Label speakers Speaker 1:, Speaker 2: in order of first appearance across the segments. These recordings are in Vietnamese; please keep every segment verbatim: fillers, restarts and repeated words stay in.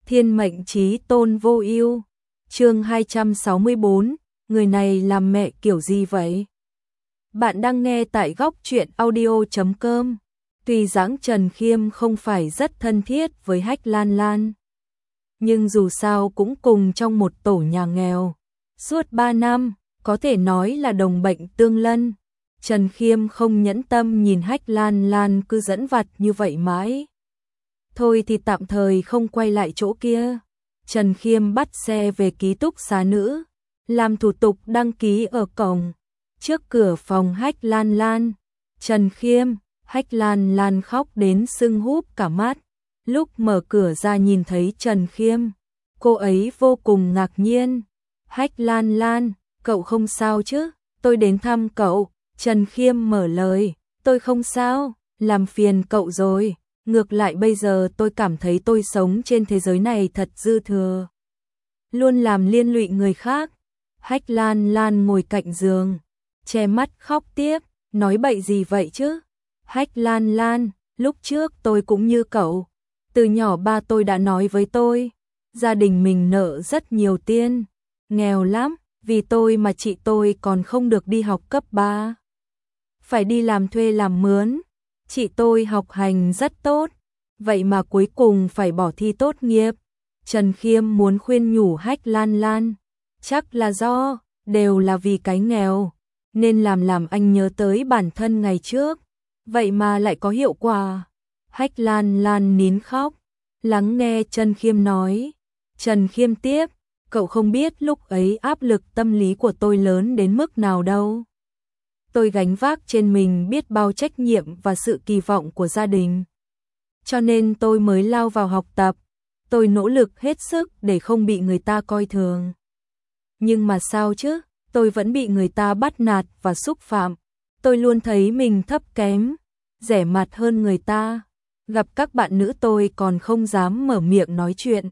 Speaker 1: Thiên mệnh chí tôn vô ưu. Chương hai trăm sáu mươi bốn, người này làm mẹ kiểu gì vậy? Bạn đang nghe tại góc truyện audio chấm com. Tuy dáng Trần Khiêm không phải rất thân thiết với Hách Lan Lan, nhưng dù sao cũng cùng trong một tổ nhà nghèo. Suốt ba năm, có thể nói là đồng bệnh tương lân. Trần Khiêm không nhẫn tâm nhìn Hách Lan Lan cứ dẫn vặt như vậy mãi. Thôi thì tạm thời không quay lại chỗ kia. Trần Khiêm bắt xe về ký túc xá nữ, làm thủ tục đăng ký ở cổng. Trước cửa phòng Hách Lan Lan, Trần Khiêm, Hách Lan Lan khóc đến sưng húp cả mắt. Lúc mở cửa ra nhìn thấy Trần Khiêm, cô ấy vô cùng ngạc nhiên. Hách Lan Lan, cậu không sao chứ? Tôi đến thăm cậu. Trần Khiêm mở lời, tôi không sao, làm phiền cậu rồi. Ngược lại bây giờ tôi cảm thấy tôi sống trên thế giới này thật dư thừa, luôn làm liên lụy người khác. Hách Lan Lan ngồi cạnh giường, che mắt khóc tiếp, nói bậy gì vậy chứ? Hách Lan Lan, lúc trước tôi cũng như cậu. Từ nhỏ ba tôi đã nói với tôi, gia đình mình nợ rất nhiều tiền, nghèo lắm, vì tôi mà chị tôi còn không được đi học cấp ba. Phải đi làm thuê làm mướn. Chị tôi học hành rất tốt, vậy mà cuối cùng phải bỏ thi tốt nghiệp. Trần Khiêm muốn khuyên nhủ Hách Lan Lan, chắc là do, đều là vì cái nghèo, nên làm làm anh nhớ tới bản thân ngày trước, vậy mà lại có hiệu quả. Hách Lan Lan nín khóc, lắng nghe Trần Khiêm nói. Trần Khiêm tiếp, cậu không biết lúc ấy áp lực tâm lý của tôi lớn đến mức nào đâu. Tôi gánh vác trên mình biết bao trách nhiệm và sự kỳ vọng của gia đình. Cho nên tôi mới lao vào học tập. Tôi nỗ lực hết sức để không bị người ta coi thường. Nhưng mà sao chứ, tôi vẫn bị người ta bắt nạt và xúc phạm. Tôi luôn thấy mình thấp kém, rẻ mặt hơn người ta. Gặp các bạn nữ tôi còn không dám mở miệng nói chuyện.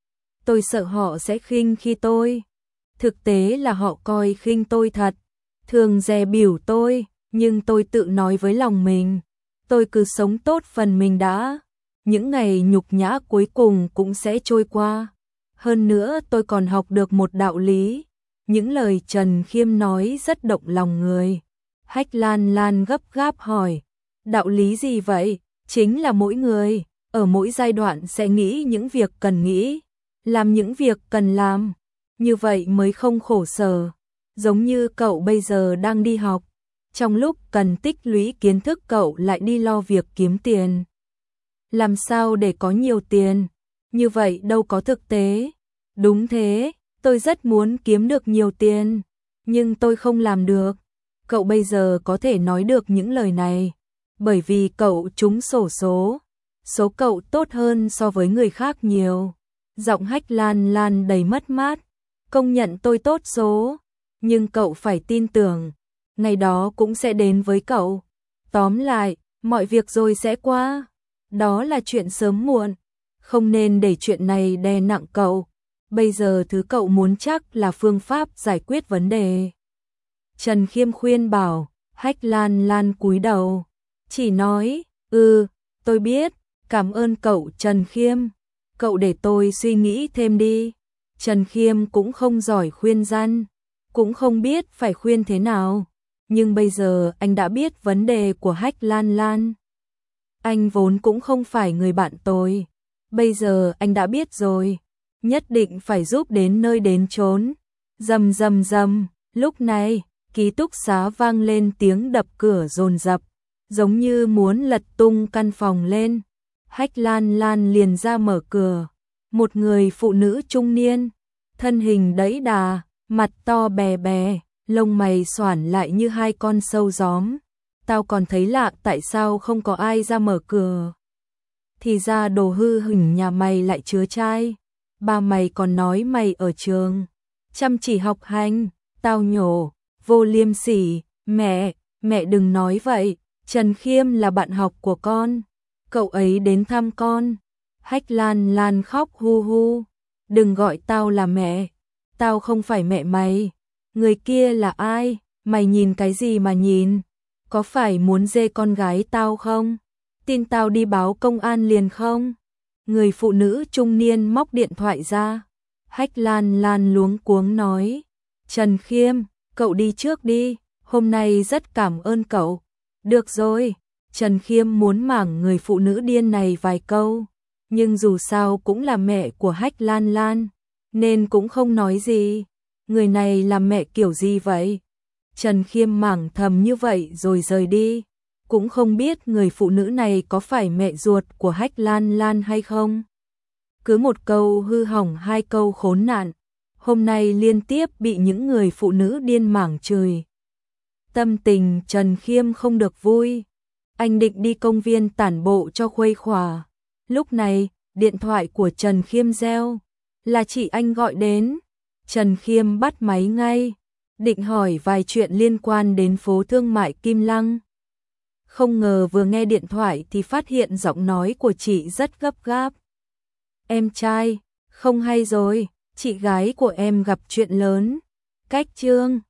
Speaker 1: Tôi sợ họ sẽ khinh khi tôi. Thực tế là họ coi khinh tôi thật. Thường dè bỉu tôi, nhưng tôi tự nói với lòng mình, tôi cứ sống tốt phần mình đã, những ngày nhục nhã cuối cùng cũng sẽ trôi qua. Hơn nữa tôi còn học được một đạo lý. Những lời Trần Khiêm nói rất động lòng người. Hách Lan Lan gấp gáp hỏi, đạo lý gì vậy? Chính là mỗi người, ở mỗi giai đoạn sẽ nghĩ những việc cần nghĩ, làm những việc cần làm, như vậy mới không khổ sở. Giống như cậu bây giờ đang đi học, trong lúc cần tích lũy kiến thức cậu lại đi lo việc kiếm tiền. Làm sao để có nhiều tiền? Như vậy đâu có thực tế. Đúng thế, tôi rất muốn kiếm được nhiều tiền, nhưng tôi không làm được. Cậu bây giờ có thể nói được những lời này, bởi vì cậu trúng xổ số. Số cậu tốt hơn so với người khác nhiều. Giọng Hách Lan Lan đầy mất mát, công nhận tôi tốt số. Nhưng cậu phải tin tưởng, ngày đó cũng sẽ đến với cậu. Tóm lại, mọi việc rồi sẽ qua. Đó là chuyện sớm muộn, không nên để chuyện này đè nặng cậu. Bây giờ thứ cậu muốn chắc là phương pháp giải quyết vấn đề. Trần Khiêm khuyên bảo. Hách Lan Lan cúi đầu, chỉ nói, ừ, tôi biết, cảm ơn cậu Trần Khiêm. Cậu để tôi suy nghĩ thêm đi. Trần Khiêm cũng không giỏi khuyên răn, cũng không biết phải khuyên thế nào, nhưng bây giờ anh đã biết vấn đề của Hách Lan Lan. Anh vốn cũng không phải người bạn tôi, bây giờ anh đã biết rồi, nhất định phải giúp đến nơi đến chốn. Rầm rầm rầm, lúc này, ký túc xá vang lên tiếng đập cửa dồn dập, giống như muốn lật tung căn phòng lên. Hách Lan Lan liền ra mở cửa, một người phụ nữ trung niên, thân hình đẫy đà, mặt to bè bè, lông mày xoản lại như hai con sâu gióm. Tao còn thấy lạ tại sao không có ai ra mở cửa. Thì ra đồ hư hửng nhà mày lại chứa trai. Ba mày còn nói mày ở trường chăm chỉ học hành. Tao nhổ, vô liêm sỉ. Mẹ, mẹ đừng nói vậy. Trần Khiêm là bạn học của con, cậu ấy đến thăm con. Hách Lan Lan khóc hu hu. Đừng gọi tao là mẹ, tao không phải mẹ mày. Người kia là ai? Mày nhìn cái gì mà nhìn? Có phải muốn dê con gái tao không? Tin tao đi báo công an liền không? Người phụ nữ trung niên móc điện thoại ra. Hách Lan Lan luống cuống nói, Trần Khiêm, cậu đi trước đi, hôm nay rất cảm ơn cậu. Được rồi, Trần Khiêm muốn mảng người phụ nữ điên này vài câu, nhưng dù sao cũng là mẹ của Hách Lan Lan, nên cũng không nói gì. Người này làm mẹ kiểu gì vậy? Trần Khiêm mảng thầm như vậy rồi rời đi, cũng không biết người phụ nữ này có phải mẹ ruột của Hách Lan Lan hay không. Cứ một câu hư hỏng hai câu khốn nạn, hôm nay liên tiếp bị những người phụ nữ điên mảng chửi. Tâm tình Trần Khiêm không được vui, anh định đi công viên tản bộ cho khuây khỏa. Lúc này, điện thoại của Trần Khiêm reo, là chị anh gọi đến. Trần Khiêm bắt máy ngay, định hỏi vài chuyện liên quan đến phố thương mại Kim Lăng. Không ngờ vừa nghe điện thoại thì phát hiện giọng nói của chị rất gấp gáp. Em trai, không hay rồi, chị gái của em gặp chuyện lớn. Cách chương